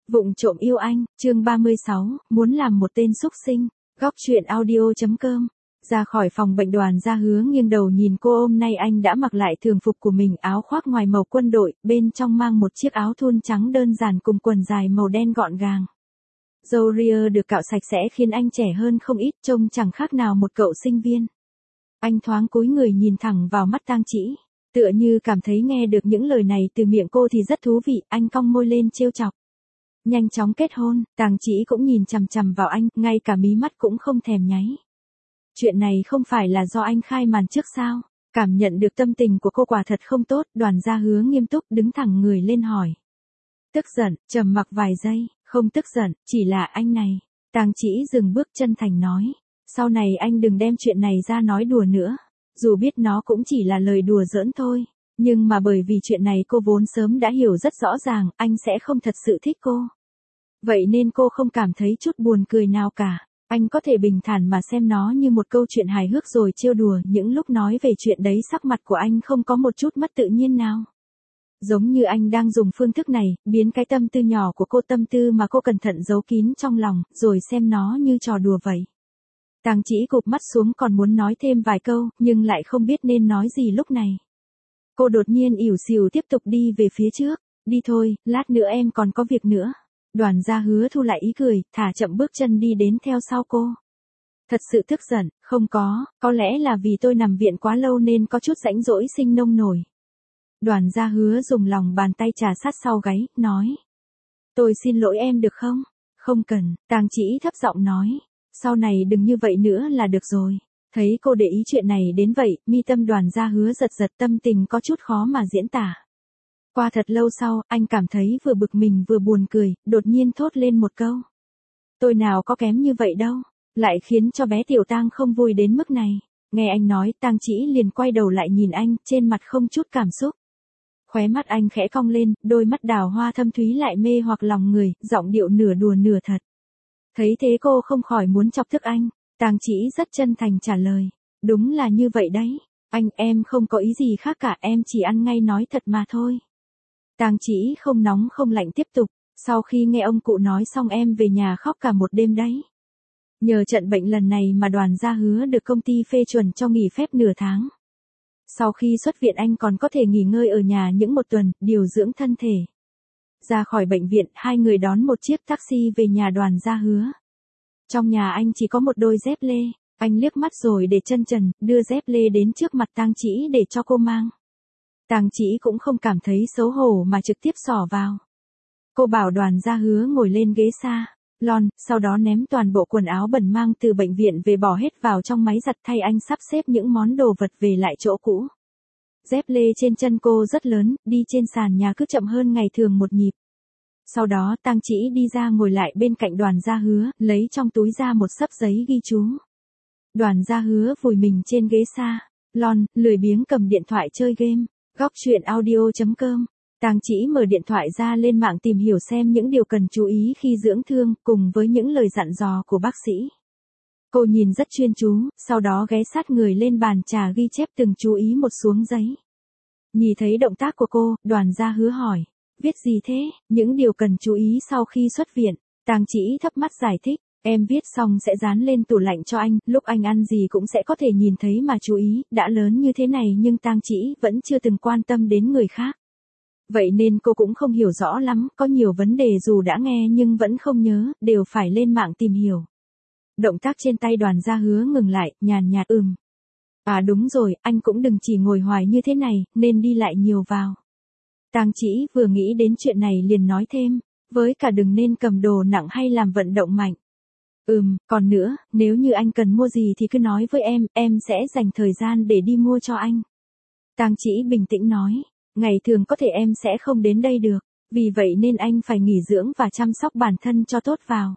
Vụng trộm yêu anh, chương 36, muốn làm một tên súc sinh. Góc truyện audio.com. Ra khỏi phòng bệnh, Đoàn Gia Hứa nghiêng đầu nhìn cô. Hôm nay anh đã mặc lại thường phục của mình, áo khoác ngoài màu quân đội, bên trong mang một chiếc áo thun trắng đơn giản cùng quần dài màu đen gọn gàng. Râu ria được cạo sạch sẽ khiến anh trẻ hơn không ít, trông chẳng khác nào một cậu sinh viên. Anh thoáng cúi người nhìn thẳng vào mắt Tang Chỉ, tựa như cảm thấy nghe được những lời này từ miệng cô thì rất thú vị. Anh cong môi lên trêu chọc. Nhanh chóng kết hôn. Tang Chỉ cũng nhìn chằm chằm vào anh, ngay cả mí mắt cũng không thèm nháy. Chuyện này không phải là do anh khai màn trước sao? Cảm nhận được tâm tình của cô quả thật không tốt, Đoàn Gia Hứa nghiêm túc đứng thẳng người lên hỏi. Tức giận, trầm mặc vài giây, không tức giận, chỉ là anh này. Tang Chỉ dừng bước chân thành nói. Sau này anh đừng đem chuyện này ra nói đùa nữa. Dù biết nó cũng chỉ là lời đùa giỡn thôi. Nhưng mà bởi vì chuyện này cô vốn sớm đã hiểu rất rõ ràng, anh sẽ không thật sự thích cô. Vậy nên cô không cảm thấy chút buồn cười nào cả. Anh có thể bình thản mà xem nó như một câu chuyện hài hước rồi trêu đùa. Những lúc nói về chuyện đấy sắc mặt của anh không có một chút mất tự nhiên nào. Giống như anh đang dùng phương thức này, biến cái tâm tư nhỏ của cô, tâm tư mà cô cẩn thận giấu kín trong lòng, rồi xem nó như trò đùa vậy. Tang Chỉ cụp mắt xuống, còn muốn nói thêm vài câu, nhưng lại không biết nên nói gì lúc này. Cô đột nhiên ỉu xìu tiếp tục đi về phía trước. Đi thôi, lát nữa em còn có việc nữa. Đoàn Gia Hứa thu lại ý cười, thả chậm bước chân đi đến theo sau cô. Thật sự tức giận, không có lẽ là vì tôi nằm viện quá lâu nên có chút rãnh rỗi sinh nông nổi. Đoàn Gia Hứa dùng lòng bàn tay trà sát sau gáy, nói. Tôi xin lỗi em được không? Không cần, Tang Chỉ thấp giọng nói. Sau này đừng như vậy nữa là được rồi. Thấy cô để ý chuyện này đến vậy, mi tâm Đoàn Gia Hứa giật giật, tâm tình có chút khó mà diễn tả. Qua thật lâu sau, anh cảm thấy vừa bực mình vừa buồn cười, đột nhiên thốt lên một câu. Tôi nào có kém như vậy đâu, lại khiến cho bé Tiểu Tang không vui đến mức này. Nghe anh nói, Tang Chỉ liền quay đầu lại nhìn anh, trên mặt không chút cảm xúc. Khóe mắt anh khẽ cong lên, đôi mắt đào hoa thâm thúy lại mê hoặc lòng người, giọng điệu nửa đùa nửa thật. Thấy thế cô không khỏi muốn chọc tức anh. Tang Chỉ rất chân thành trả lời. Đúng là như vậy đấy. Em không có ý gì khác cả, em chỉ ăn ngay nói thật mà thôi. Tang Chỉ không nóng không lạnh tiếp tục. Sau khi nghe ông cụ nói xong em về nhà khóc cả một đêm đấy. Nhờ trận bệnh lần này mà Đoàn Gia Hứa được công ty phê chuẩn cho nghỉ phép nửa tháng. Sau khi xuất viện anh còn có thể nghỉ ngơi ở nhà những một tuần, điều dưỡng thân thể. Ra khỏi bệnh viện, hai người đón một chiếc taxi về nhà Đoàn Gia Hứa. Trong nhà anh chỉ có một đôi dép lê. Anh liếc mắt rồi để chân trần, đưa dép lê đến trước mặt Tang Chỉ để cho cô mang. Tang Chỉ cũng không cảm thấy xấu hổ mà trực tiếp xỏ vào. Cô bảo Đoàn Gia Hứa ngồi lên ghế salon, sau đó ném toàn bộ quần áo bẩn mang từ bệnh viện về bỏ hết vào trong máy giặt, thay anh sắp xếp những món đồ vật về lại chỗ cũ. Dép lê trên chân cô rất lớn, đi trên sàn nhà cứ chậm hơn ngày thường một nhịp. Sau đó Tang Chỉ đi ra ngồi lại bên cạnh Đoàn Gia Hứa, lấy trong túi ra một xấp giấy ghi chú. Đoàn Gia Hứa vùi mình trên ghế salon, lười biếng cầm điện thoại chơi game. Góc truyện audio.com. Tang Chỉ mở điện thoại ra lên mạng tìm hiểu xem những điều cần chú ý khi dưỡng thương, cùng với những lời dặn dò của bác sĩ. Cô nhìn rất chuyên chú, sau đó ghé sát người lên bàn trà ghi chép từng chú ý một xuống giấy. Nhìn thấy động tác của cô, Đoàn Gia Hứa hỏi. Viết gì thế? Những điều cần chú ý sau khi xuất viện. Tang Chỉ thấp mắt giải thích. Em viết xong sẽ dán lên tủ lạnh cho anh, lúc anh ăn gì cũng sẽ có thể nhìn thấy mà chú ý. Đã lớn như thế này nhưng Tang Chỉ vẫn chưa từng quan tâm đến người khác. Vậy nên cô cũng không hiểu rõ lắm, có nhiều vấn đề dù đã nghe nhưng vẫn không nhớ, đều phải lên mạng tìm hiểu. Động tác trên tay Đoàn Gia Hứa ngừng lại, nhàn nhạt À đúng rồi, anh cũng đừng chỉ ngồi hoài như thế này, nên đi lại nhiều vào. Tang Chỉ vừa nghĩ đến chuyện này liền nói thêm, với cả đừng nên cầm đồ nặng hay làm vận động mạnh. Còn nữa, nếu như anh cần mua gì thì cứ nói với em sẽ dành thời gian để đi mua cho anh. Tang Chỉ bình tĩnh nói, ngày thường có thể em sẽ không đến đây được, vì vậy nên anh phải nghỉ dưỡng và chăm sóc bản thân cho tốt vào.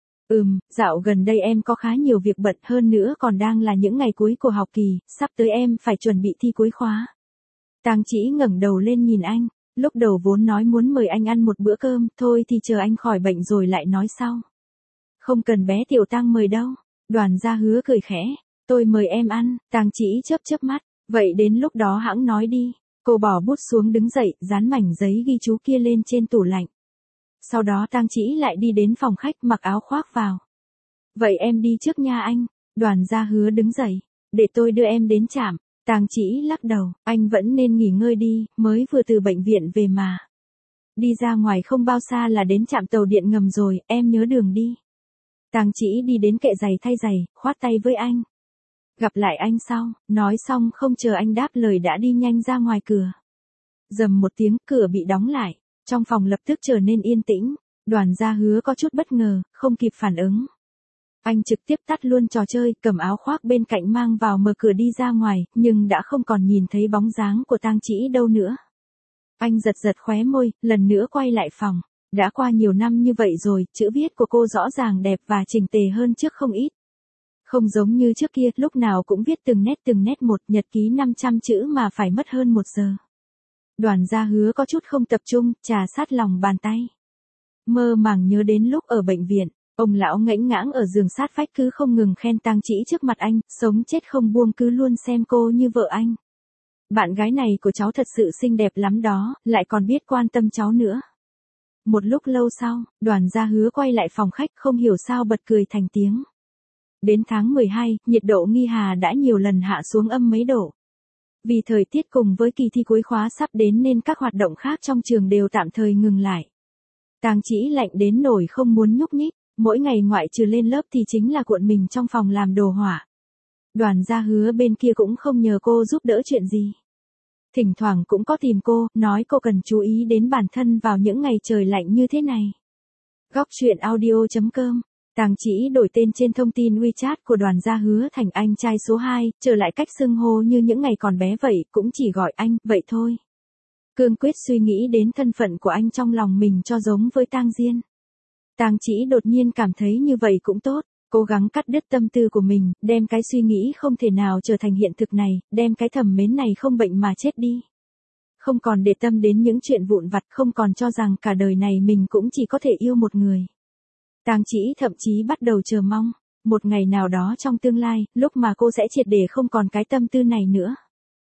Dạo gần đây em có khá nhiều việc bận, hơn nữa còn đang là những ngày cuối của học kỳ, sắp tới em phải chuẩn bị thi cuối khóa. Tang Chỉ ngẩng đầu lên nhìn anh, lúc đầu vốn nói muốn mời anh ăn một bữa cơm, thôi thì chờ anh khỏi bệnh rồi lại nói sau. Không cần bé Tiểu Tang mời đâu. Đoàn Gia Hứa cười khẽ. Tôi mời em ăn. Tang Chỉ chớp mắt. Vậy đến lúc đó hẵng nói đi. Cô bỏ bút xuống đứng dậy, dán mảnh giấy ghi chú kia lên trên tủ lạnh. Sau đó Tang Chỉ lại đi đến phòng khách mặc áo khoác vào. Vậy em đi trước nha anh. Đoàn Gia Hứa đứng dậy. Để tôi đưa em đến trạm. Tang Chỉ lắc đầu, anh vẫn nên nghỉ ngơi đi, mới vừa từ bệnh viện về mà. Đi ra ngoài không bao xa là đến trạm tàu điện ngầm rồi, em nhớ đường đi. Tang Chỉ đi đến kệ giày thay giày, khoát tay với anh. Gặp lại anh sau, nói xong không chờ anh đáp lời đã đi nhanh ra ngoài cửa. Rầm một tiếng, cửa bị đóng lại, trong phòng lập tức trở nên yên tĩnh. Đoàn Gia Hứa có chút bất ngờ, không kịp phản ứng. Anh trực tiếp tắt luôn trò chơi, cầm áo khoác bên cạnh mang vào mở cửa đi ra ngoài, nhưng đã không còn nhìn thấy bóng dáng của Tang Chỉ đâu nữa. Anh giật giật khóe môi, lần nữa quay lại phòng. Đã qua nhiều năm như vậy rồi, chữ viết của cô rõ ràng đẹp và chỉnh tề hơn trước không ít. Không giống như trước kia, lúc nào cũng viết từng nét một, nhật ký 500 chữ mà phải mất hơn 1 giờ. Đoàn Gia Hứa có chút không tập trung, trà sát lòng bàn tay. Mơ màng nhớ đến lúc ở bệnh viện, ông lão ngẫnh ngãng ở giường sát vách cứ không ngừng khen Tang Chỉ trước mặt anh, sống chết không buông cứ luôn xem cô như vợ anh. Bạn gái này của cháu thật sự xinh đẹp lắm đó, lại còn biết quan tâm cháu nữa. Một lúc lâu sau, Đoàn Gia Hứa quay lại phòng khách không hiểu sao bật cười thành tiếng. Đến tháng 12, nhiệt độ Nghi Hà đã nhiều lần hạ xuống âm mấy độ. Vì thời tiết cùng với kỳ thi cuối khóa sắp đến nên các hoạt động khác trong trường đều tạm thời ngừng lại. Tang Chỉ lạnh đến nổi không muốn nhúc nhích, mỗi ngày ngoại trừ lên lớp thì chính là cuộn mình trong phòng làm đồ họa. Đoàn Gia Hứa bên kia cũng không nhờ cô giúp đỡ chuyện gì. Thỉnh thoảng cũng có tìm cô, nói cô cần chú ý đến bản thân vào những ngày trời lạnh như thế này. Góc truyện audio.com. Tang Chỉ đổi tên trên thông tin WeChat của Đoàn Gia Hứa thành anh trai số 2, trở lại cách xưng hô như những ngày còn bé vậy, cũng chỉ gọi anh, vậy thôi. Cương quyết suy nghĩ đến thân phận của anh trong lòng mình cho giống với Tang Diên. Tang Chỉ đột nhiên cảm thấy như vậy cũng tốt, cố gắng cắt đứt tâm tư của mình, đem cái suy nghĩ không thể nào trở thành hiện thực này, đem cái thầm mến này không bệnh mà chết đi. Không còn để tâm đến những chuyện vụn vặt, không còn cho rằng cả đời này mình cũng chỉ có thể yêu một người. Tang Chỉ thậm chí bắt đầu chờ mong, một ngày nào đó trong tương lai, lúc mà cô sẽ triệt để không còn cái tâm tư này nữa.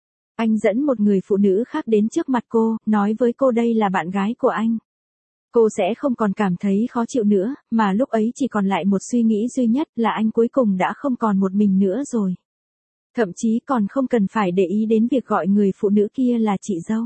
Anh dẫn một người phụ nữ khác đến trước mặt cô, nói với cô đây là bạn gái của anh. Cô sẽ không còn cảm thấy khó chịu nữa, mà lúc ấy chỉ còn lại một suy nghĩ duy nhất là anh cuối cùng đã không còn một mình nữa rồi. Thậm chí còn không cần phải để ý đến việc gọi người phụ nữ kia là chị dâu.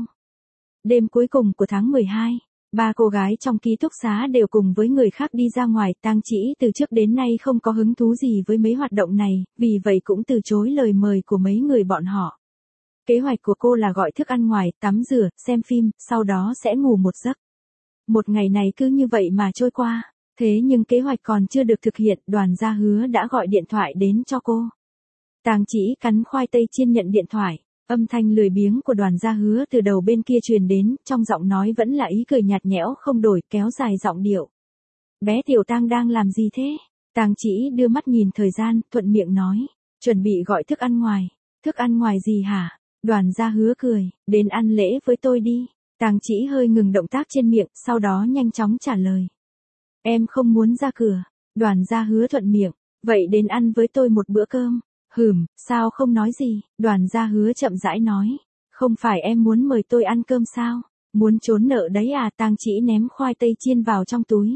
Đêm cuối cùng của tháng 12, 3 cô gái trong ký túc xá đều cùng với người khác đi ra ngoài. Tang Chỉ từ trước đến nay không có hứng thú gì với mấy hoạt động này, vì vậy cũng từ chối lời mời của mấy người bọn họ. Kế hoạch của cô là gọi thức ăn ngoài, tắm rửa, xem phim, sau đó sẽ ngủ một giấc. Một ngày này cứ như vậy mà trôi qua, thế nhưng kế hoạch còn chưa được thực hiện, Đoàn Gia Hứa đã gọi điện thoại đến cho cô. Tang Chỉ cắn khoai tây chiên nhận điện thoại, âm thanh lười biếng của Đoàn Gia Hứa từ đầu bên kia truyền đến, trong giọng nói vẫn là ý cười nhạt nhẽo không đổi, kéo dài giọng điệu. Bé Tiểu Tang đang làm gì thế? Tang Chỉ đưa mắt nhìn thời gian, thuận miệng nói, chuẩn bị gọi thức ăn ngoài. Thức ăn ngoài gì hả? Đoàn Gia Hứa cười, đến ăn lễ với tôi đi. Tang Chỉ hơi ngừng động tác trên miệng, sau đó nhanh chóng trả lời. Em không muốn ra cửa. Đoàn Gia Hứa thuận miệng, vậy đến ăn với tôi một bữa cơm. Sao không nói gì? Đoàn Gia Hứa chậm rãi nói, không phải em muốn mời tôi ăn cơm sao? Muốn trốn nợ đấy à? Tang Chỉ ném khoai tây chiên vào trong túi.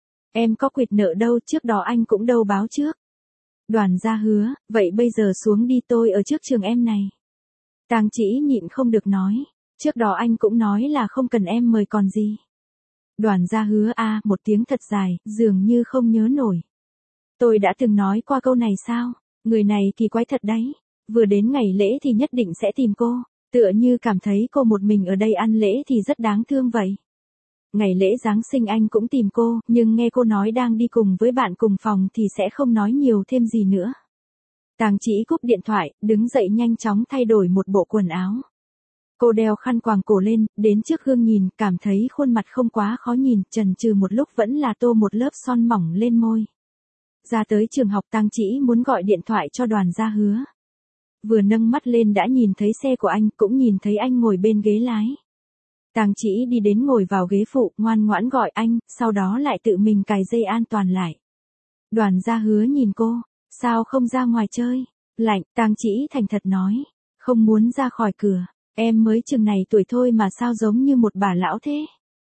Em có quỵt nợ đâu, trước đó anh cũng đâu báo trước. Đoàn Gia Hứa, vậy bây giờ xuống đi, tôi ở trước trường em này. Tang Chỉ nhịn không được nói, trước đó anh cũng nói là không cần em mời còn gì. Đoàn Gia Hứa một tiếng thật dài, dường như không nhớ nổi. Tôi đã từng nói qua câu này sao? Người này kỳ quái thật đấy. Vừa đến ngày lễ thì nhất định sẽ tìm cô, tựa như cảm thấy cô một mình ở đây ăn lễ thì rất đáng thương vậy. Ngày lễ Giáng sinh anh cũng tìm cô, nhưng nghe cô nói đang đi cùng với bạn cùng phòng thì sẽ không nói nhiều thêm gì nữa. Tang Chỉ cúp điện thoại, đứng dậy nhanh chóng thay đổi một bộ quần áo. Cô đeo khăn quàng cổ lên, đến trước gương nhìn, cảm thấy khuôn mặt không quá khó nhìn, chần chừ một lúc vẫn là tô một lớp son mỏng lên môi. Ra tới trường học, Tang Chỉ muốn gọi điện thoại cho Đoàn Gia Hứa. Vừa nâng mắt lên đã nhìn thấy xe của anh, cũng nhìn thấy anh ngồi bên ghế lái. Tang Chỉ đi đến ngồi vào ghế phụ, ngoan ngoãn gọi anh, sau đó lại tự mình cài dây an toàn lại. Đoàn Gia Hứa nhìn cô, sao không ra ngoài chơi? Lạnh. Tang Chỉ thành thật nói, không muốn ra khỏi cửa, em mới chừng này tuổi thôi mà sao giống như một bà lão thế?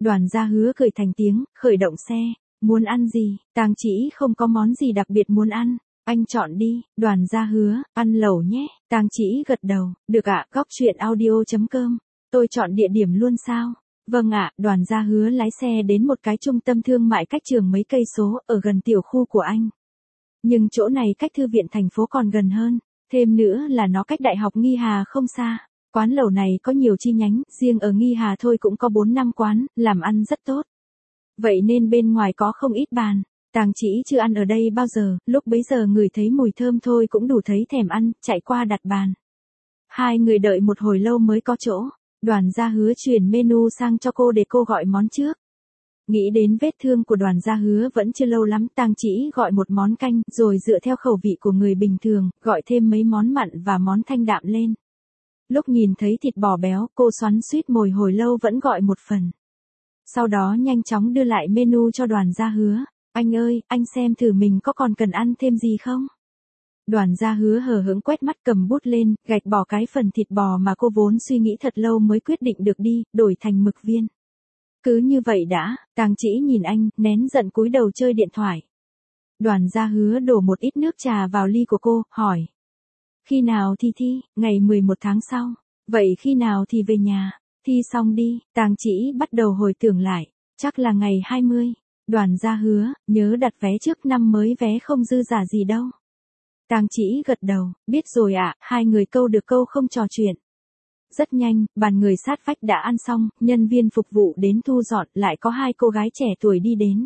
Đoàn Gia Hứa cười thành tiếng, khởi động xe. Muốn ăn gì? Tang Chỉ không có món gì đặc biệt muốn ăn. Anh chọn đi. Đoàn Gia Hứa, ăn lẩu nhé. Tang Chỉ gật đầu, được ạ. Góc chuyện audio.com. Tôi chọn địa điểm luôn sao? Vâng ạ. Đoàn Gia Hứa lái xe đến một cái trung tâm thương mại cách trường mấy cây số, ở gần tiểu khu của anh. Nhưng chỗ này cách thư viện thành phố còn gần hơn. Thêm nữa là nó cách Đại học Nghi Hà không xa. Quán lẩu này có nhiều chi nhánh, riêng ở Nghi Hà thôi cũng có 4-5 quán, làm ăn rất tốt. Vậy nên bên ngoài có không ít bàn. Tang Chỉ chưa ăn ở đây bao giờ, lúc bấy giờ ngửi thấy mùi thơm thôi cũng đủ thấy thèm ăn, chạy qua đặt bàn. Hai người đợi một hồi lâu mới có chỗ. Đoàn Gia Hứa chuyển menu sang cho cô để cô gọi món trước. Nghĩ đến vết thương của Đoàn Gia Hứa vẫn chưa lâu lắm, Tang Chỉ gọi một món canh, rồi dựa theo khẩu vị của người bình thường, gọi thêm mấy món mặn và món thanh đạm lên. Lúc nhìn thấy thịt bò béo, cô xoắn xuýt mồi hồi lâu vẫn gọi một phần. Sau đó nhanh chóng đưa lại menu cho Đoàn Gia Hứa. Anh ơi, anh xem thử mình có còn cần ăn thêm gì không? Đoàn Gia Hứa hờ hững quét mắt cầm bút lên, gạch bỏ cái phần thịt bò mà cô vốn suy nghĩ thật lâu mới quyết định được đi, đổi thành mực viên. Cứ như vậy đã. Tang Chỉ nhìn anh, nén giận cúi đầu chơi điện thoại. Đoàn Gia Hứa đổ một ít nước trà vào ly của cô, hỏi. Khi nào thì thi? Ngày 11 tháng sau. Vậy khi nào thì về nhà? Thi xong đi. Tang Chỉ bắt đầu hồi tưởng lại. Chắc là ngày 20. Đoàn Gia Hứa, nhớ đặt vé trước năm mới, vé không dư giả gì đâu. Tang Chỉ gật đầu, biết rồi ạ. Hai người câu được câu không trò chuyện. Rất nhanh, bàn người sát vách đã ăn xong, nhân viên phục vụ đến thu dọn, lại có hai cô gái trẻ tuổi đi đến.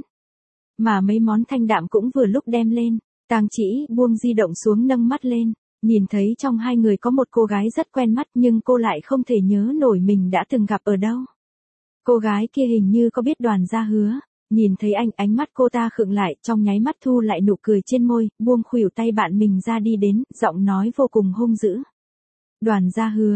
Mà mấy món thanh đạm cũng vừa lúc đem lên. Tang Chỉ buông di động xuống, nâng mắt lên. Nhìn thấy trong hai người có một cô gái rất quen mắt, nhưng cô lại không thể nhớ nổi mình đã từng gặp ở đâu. Cô gái kia hình như có biết Đoàn Gia Hứa. Nhìn thấy anh, ánh mắt cô ta khựng lại, trong nháy mắt thu lại nụ cười trên môi, buông khuỷu tay bạn mình ra đi đến, giọng nói vô cùng hung dữ. Đoàn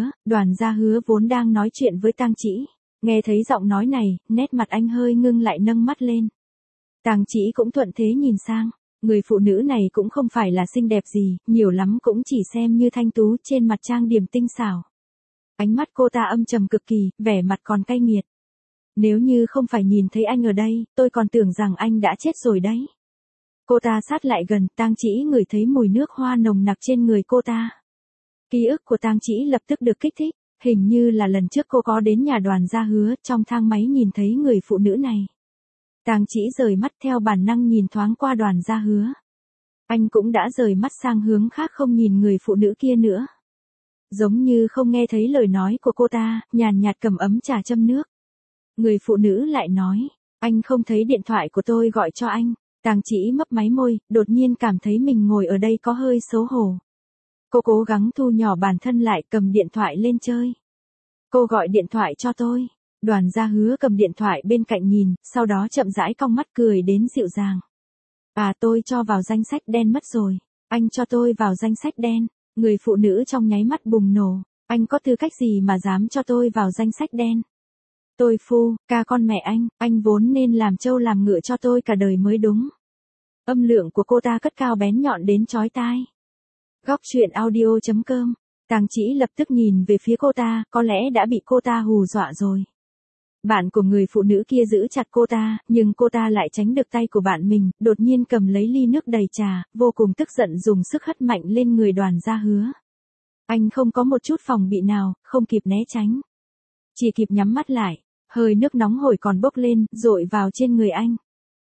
Gia Hứa vốn đang nói chuyện với Tang Chỉ. Nghe thấy giọng nói này, nét mặt anh hơi ngưng lại, nâng mắt lên. Tang Chỉ cũng thuận thế nhìn sang. Người phụ nữ này cũng không phải là xinh đẹp gì, nhiều lắm cũng chỉ xem như thanh tú, trên mặt trang điểm tinh xảo. Ánh mắt cô ta âm trầm cực kỳ, vẻ mặt còn cay nghiệt. Nếu như không phải nhìn thấy anh ở đây, tôi còn tưởng rằng anh đã chết rồi đấy. Cô ta sát lại gần, Tang Chỉ ngửi thấy mùi nước hoa nồng nặc trên người cô ta. Ký ức của Tang Chỉ lập tức được kích thích, hình như là lần trước cô có đến nhà Đoàn Gia Hứa, trong thang máy nhìn thấy người phụ nữ này. Tang Chỉ rời mắt, theo bản năng nhìn thoáng qua Đoàn Gia Hứa. Anh cũng đã rời mắt sang hướng khác, không nhìn người phụ nữ kia nữa. Giống như không nghe thấy lời nói của cô ta, nhàn nhạt cầm ấm trà châm nước. Người phụ nữ lại nói, anh không thấy điện thoại của tôi gọi cho anh. Tang Chỉ mấp máy môi, đột nhiên cảm thấy mình ngồi ở đây có hơi xấu hổ. Cô cố gắng thu nhỏ bản thân lại, cầm điện thoại lên chơi. Cô gọi điện thoại cho tôi. Đoàn Gia Hứa cầm điện thoại bên cạnh nhìn, sau đó chậm rãi cong mắt cười đến dịu dàng. À, tôi cho vào danh sách đen mất rồi. Anh cho tôi vào danh sách đen. Người phụ nữ trong nháy mắt bùng nổ. Anh có tư cách gì mà dám cho tôi vào danh sách đen? Tôi phu, ca con mẹ anh vốn nên làm trâu làm ngựa cho tôi cả đời mới đúng. Âm lượng của cô ta cất cao bén nhọn đến chói tai. Góc chuyện audio.com. Tang Chỉ lập tức nhìn về phía cô ta, có lẽ đã bị cô ta hù dọa rồi. Bạn của người phụ nữ kia giữ chặt cô ta, nhưng cô ta lại tránh được tay của bạn mình, đột nhiên cầm lấy ly nước đầy trà, vô cùng tức giận dùng sức hất mạnh lên người Đoàn Gia Hứa. Anh không có một chút phòng bị nào, không kịp né tránh. Chỉ kịp nhắm mắt lại, hơi nước nóng hổi còn bốc lên, dội vào trên người anh.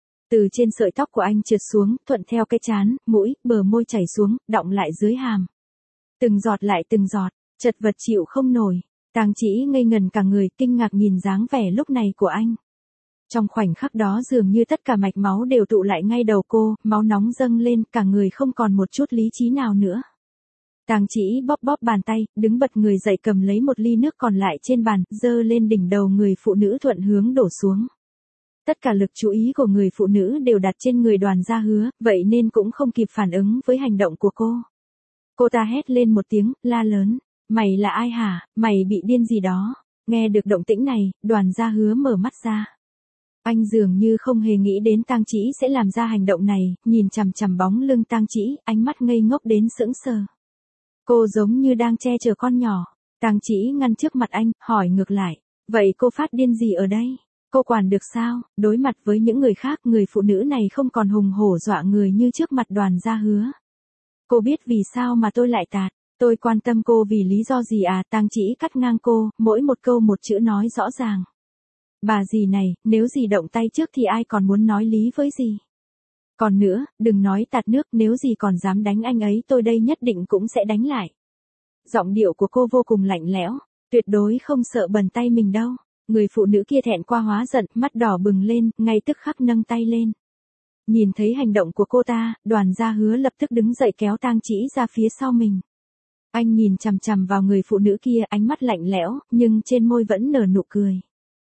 Từ trên sợi tóc của anh trượt xuống, thuận theo cái trán, mũi, bờ môi chảy xuống, đọng lại dưới hàm. Từng giọt lại từng giọt, chật vật chịu không nổi. Tang Chỉ ngây ngần cả người, kinh ngạc nhìn dáng vẻ lúc này của anh. Trong khoảnh khắc đó dường như tất cả mạch máu đều tụ lại ngay đầu cô, máu nóng dâng lên, cả người không còn một chút lý trí nào nữa. Tang Chỉ bóp bóp bàn tay, đứng bật người dậy, cầm lấy một ly nước còn lại trên bàn, dơ lên đỉnh đầu người phụ nữ, thuận hướng đổ xuống. Tất cả lực chú ý của người phụ nữ đều đặt trên người Đoàn Gia Hứa, vậy nên cũng không kịp phản ứng với hành động của cô. Cô ta hét lên một tiếng, la lớn. Mày là ai hả? Mày bị điên gì đó? Nghe được động tĩnh này, Đoàn Gia Hứa mở mắt ra. Anh dường như không hề nghĩ đến Tang Chỉ sẽ làm ra hành động này, nhìn chằm chằm bóng lưng Tang Chỉ, ánh mắt ngây ngốc đến sững sờ. Cô giống như đang che chở con nhỏ. Tang Chỉ ngăn trước mặt anh, hỏi ngược lại. Vậy cô phát điên gì ở đây? Cô quản được sao? Đối mặt với những người khác, người phụ nữ này không còn hùng hổ dọa người như trước mặt Đoàn Gia Hứa. Cô biết vì sao mà tôi lại tạt. Tôi quan tâm cô vì lý do gì à? Tang Chỉ cắt ngang cô, mỗi một câu một chữ nói rõ ràng. Bà dì này, nếu dì động tay trước thì ai còn muốn nói lý với dì? Còn nữa, đừng nói tạt nước, nếu dì còn dám đánh anh ấy tôi đây nhất định cũng sẽ đánh lại. Giọng điệu của cô vô cùng lạnh lẽo, tuyệt đối không sợ bẩn tay mình đâu. Người phụ nữ kia thẹn qua hóa giận, mắt đỏ bừng lên, ngay tức khắc nâng tay lên. Nhìn thấy hành động của cô ta, Đoàn Gia Hứa lập tức đứng dậy kéo Tang Chỉ ra phía sau mình. Anh nhìn chằm chằm vào người phụ nữ kia, ánh mắt lạnh lẽo, nhưng trên môi vẫn nở nụ cười.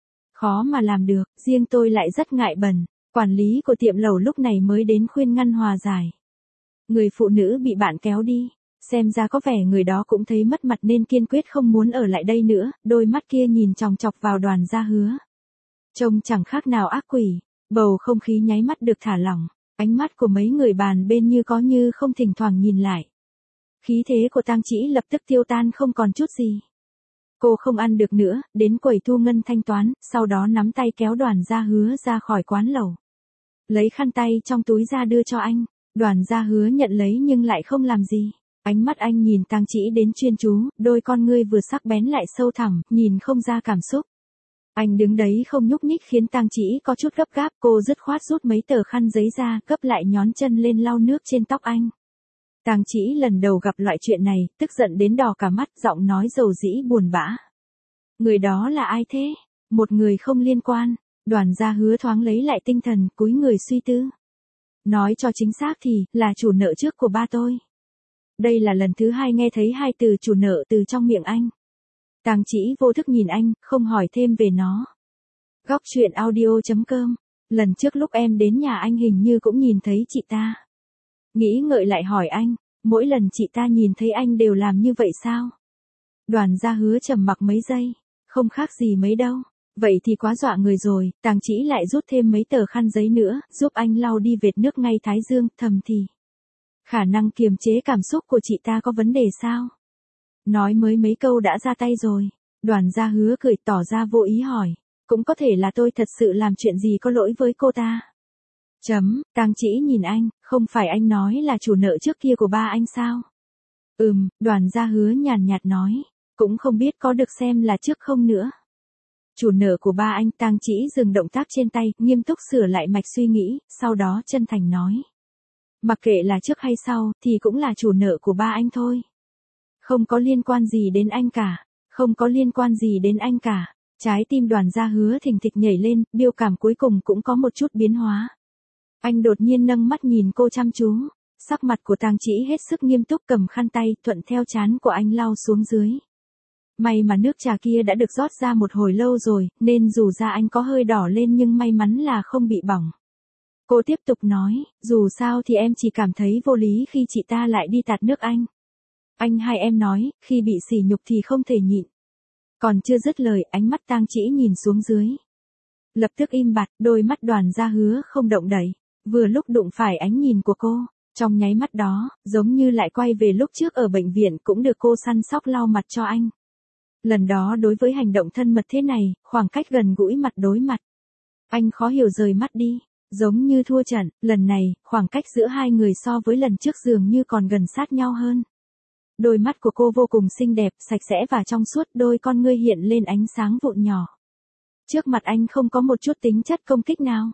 Khó mà làm được, riêng tôi lại rất ngại bẩn. Quản lý của tiệm lẩu lúc này mới đến khuyên ngăn hòa giải. Người phụ nữ bị bạn kéo đi, xem ra có vẻ người đó cũng thấy mất mặt nên kiên quyết không muốn ở lại đây nữa, đôi mắt kia nhìn chòng chọc vào Đoàn Gia Hứa. Trông chẳng khác nào ác quỷ, bầu không khí nháy mắt được thả lỏng, ánh mắt của mấy người bàn bên như có như không thỉnh thoảng nhìn lại. Khí thế của Tang Chỉ lập tức tiêu tan không còn chút gì. Cô không ăn được nữa, đến quầy thu ngân thanh toán, sau đó nắm tay kéo Đoàn Gia Hứa ra khỏi quán lẩu. Lấy khăn tay trong túi ra đưa cho anh, Đoàn Gia Hứa nhận lấy nhưng lại không làm gì. Ánh mắt anh nhìn Tang Chỉ đến chuyên chú, đôi con ngươi vừa sắc bén lại sâu thẳm, nhìn không ra cảm xúc. Anh đứng đấy không nhúc nhích khiến Tang Chỉ có chút gấp gáp, cô dứt khoát rút mấy tờ khăn giấy ra, gấp lại nhón chân lên lau nước trên tóc anh. Tang Chỉ lần đầu gặp loại chuyện này, tức giận đến đỏ cả mắt, giọng nói dầu dĩ buồn bã. Người đó là ai thế? Một người không liên quan. Đoàn Gia Hứa thoáng lấy lại tinh thần, cúi người suy tư. Nói cho chính xác thì, là chủ nợ trước của ba tôi. Đây là lần thứ hai nghe thấy hai từ chủ nợ từ trong miệng anh. Tang Chỉ vô thức nhìn anh, không hỏi thêm về nó. Góc truyện audio.com. Lần trước lúc em đến nhà anh hình như cũng nhìn thấy chị ta. Nghĩ ngợi lại hỏi anh, mỗi lần chị ta nhìn thấy anh đều làm như vậy sao? Đoàn Gia Hứa trầm mặc mấy giây, không khác gì mấy đâu. Vậy thì quá dọa người rồi, Tang Chỉ lại rút thêm mấy tờ khăn giấy nữa, giúp anh lau đi vệt nước ngay thái dương, thầm thì. Khả năng kiềm chế cảm xúc của chị ta có vấn đề sao? Nói mới mấy câu đã ra tay rồi. Đoàn Gia Hứa cười tỏ ra vô ý hỏi. Cũng có thể là tôi thật sự làm chuyện gì có lỗi với cô ta. Tang Chỉ nhìn anh, không phải anh nói là chủ nợ trước kia của ba anh sao? Đoàn Gia Hứa nhàn nhạt nói. Cũng không biết có được xem là trước không nữa. Chủ nợ của ba anh. Tang Chỉ dừng động tác trên tay, nghiêm túc sửa lại mạch suy nghĩ, sau đó chân thành nói. Mặc kệ là trước hay sau, thì cũng là chủ nợ của ba anh thôi. Không có liên quan gì đến anh cả. Không có liên quan gì đến anh cả. Trái tim Đoàn Gia Hứa thình thịch nhảy lên, biểu cảm cuối cùng cũng có một chút biến hóa. Anh đột nhiên nâng mắt nhìn cô chăm chú. Sắc mặt của Tang Chỉ hết sức nghiêm túc, cầm khăn tay, thuận theo trán của anh lau xuống dưới. May mà nước trà kia đã được rót ra một hồi lâu rồi, nên dù da anh có hơi đỏ lên nhưng may mắn là không bị bỏng. Cô tiếp tục nói, dù sao thì em chỉ cảm thấy vô lý khi chị ta lại đi tạt nước anh. Anh hay em nói, khi bị sỉ nhục thì không thể nhịn. Còn chưa dứt lời, ánh mắt Tang Chỉ nhìn xuống dưới. Lập tức im bặt, đôi mắt Đoàn Gia Hứa không động đậy. Vừa lúc đụng phải ánh nhìn của cô, trong nháy mắt đó, giống như lại quay về lúc trước ở bệnh viện cũng được cô săn sóc lau mặt cho anh. Lần đó đối với hành động thân mật thế này, khoảng cách gần gũi mặt đối mặt. Anh khó hiểu rời mắt đi, giống như thua trận, lần này, khoảng cách giữa hai người so với lần trước dường như còn gần sát nhau hơn. Đôi mắt của cô vô cùng xinh đẹp, sạch sẽ và trong suốt, đôi con ngươi hiện lên ánh sáng vụn nhỏ. Trước mặt anh không có một chút tính chất công kích nào.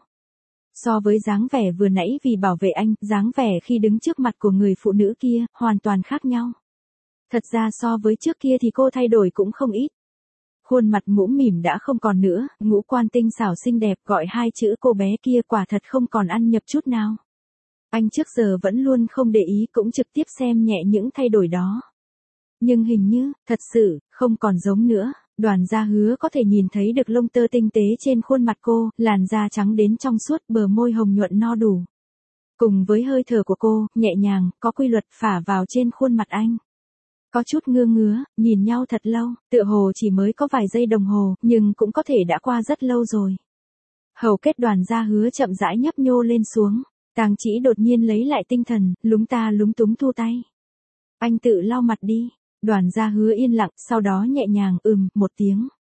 So với dáng vẻ vừa nãy vì bảo vệ anh, dáng vẻ khi đứng trước mặt của người phụ nữ kia, hoàn toàn khác nhau. Thật ra so với trước kia thì cô thay đổi cũng không ít. Khuôn mặt mũm mỉm đã không còn nữa, ngũ quan tinh xảo xinh đẹp gọi hai chữ cô bé kia quả thật không còn ăn nhập chút nào. Anh trước giờ vẫn luôn không để ý cũng trực tiếp xem nhẹ những thay đổi đó. Nhưng hình như, thật sự, không còn giống nữa. Đoàn Gia Hứa có thể nhìn thấy được lông tơ tinh tế trên khuôn mặt cô, làn da trắng đến trong suốt, bờ môi hồng nhuận no đủ. Cùng với hơi thở của cô, nhẹ nhàng, có quy luật phả vào trên khuôn mặt anh. Có chút ngứa ngứa, nhìn nhau thật lâu, tựa hồ chỉ mới có vài giây đồng hồ, nhưng cũng có thể đã qua rất lâu rồi. Hầu kết Đoàn Gia Hứa chậm rãi nhấp nhô lên xuống. Tang Chỉ đột nhiên lấy lại tinh thần, lúng ta lúng túng thu tay. Anh tự lau mặt đi. Đoàn Gia Hứa yên lặng, sau đó nhẹ nhàng một tiếng.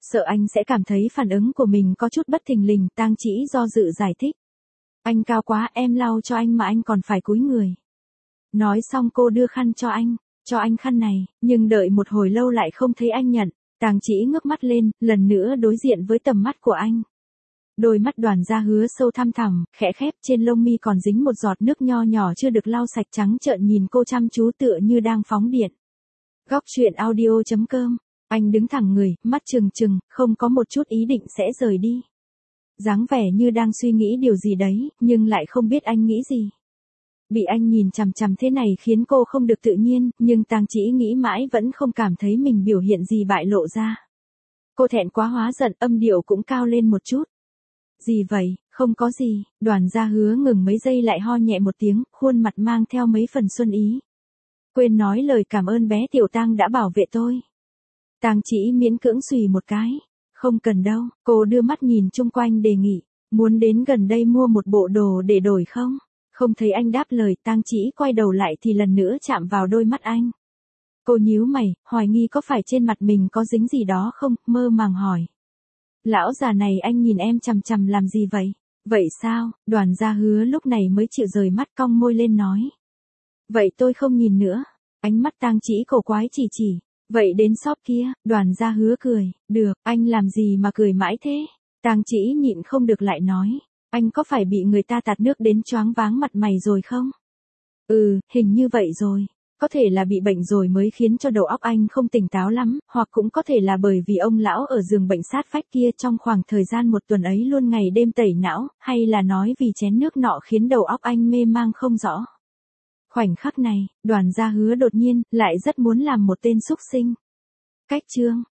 Sợ anh sẽ cảm thấy phản ứng của mình có chút bất thình lình, Tang Chỉ do dự giải thích. Anh cao quá, em lau cho anh mà anh còn phải cúi người. Nói xong cô đưa khăn cho anh khăn này, nhưng đợi một hồi lâu lại không thấy anh nhận. Tang Chỉ ngước mắt lên, lần nữa đối diện với tầm mắt của anh. Đôi mắt Đoàn Gia Hứa sâu thăm thẳm, khẽ khép, trên lông mi còn dính một giọt nước nho nhỏ chưa được lau sạch, trắng trợn nhìn cô chăm chú tựa như đang phóng điện. Góc truyện audio.com. Anh đứng thẳng người, mắt trừng trừng, không có một chút ý định sẽ rời đi. Dáng vẻ như đang suy nghĩ điều gì đấy, nhưng lại không biết anh nghĩ gì. Bị anh nhìn chằm chằm thế này khiến cô không được tự nhiên, nhưng Tang Chỉ nghĩ mãi vẫn không cảm thấy mình biểu hiện gì bại lộ ra. Cô thẹn quá hóa giận, âm điệu cũng cao lên một chút. Gì vậy, không có gì. Đoàn Gia Hứa ngừng mấy giây lại ho nhẹ một tiếng, khuôn mặt mang theo mấy phần xuân ý. Quên nói lời cảm ơn bé Tiểu Tang đã bảo vệ tôi. Tang Chỉ miễn cưỡng xùy một cái. Không cần đâu, cô đưa mắt nhìn chung quanh đề nghị. Muốn đến gần đây mua một bộ đồ để đổi không? Không thấy anh đáp lời, Tang Chỉ quay đầu lại thì lần nữa chạm vào đôi mắt anh. Cô nhíu mày, hoài nghi có phải trên mặt mình có dính gì đó không, mơ màng hỏi. Lão già này, anh nhìn em chằm chằm làm gì vậy? Vậy sao? Đoàn Gia Hứa lúc này mới chịu rời mắt, cong môi lên nói. Vậy tôi không nhìn nữa. Ánh mắt Tang Chỉ cổ quái chỉ. Vậy đến shop kia. Đoàn Gia Hứa cười. Được, anh làm gì mà cười mãi thế? Tang Chỉ nhịn không được lại nói. Anh có phải bị người ta tạt nước đến choáng váng mặt mày rồi không? Hình như vậy rồi. Có thể là bị bệnh rồi mới khiến cho đầu óc anh không tỉnh táo lắm, hoặc cũng có thể là bởi vì ông lão ở giường bệnh sát vách kia trong khoảng thời gian một tuần ấy luôn ngày đêm tẩy não, hay là nói vì chén nước nọ khiến đầu óc anh mê mang không rõ. Khoảnh khắc này, Đoàn Gia Hứa đột nhiên lại rất muốn làm một tên súc sinh. Cách chương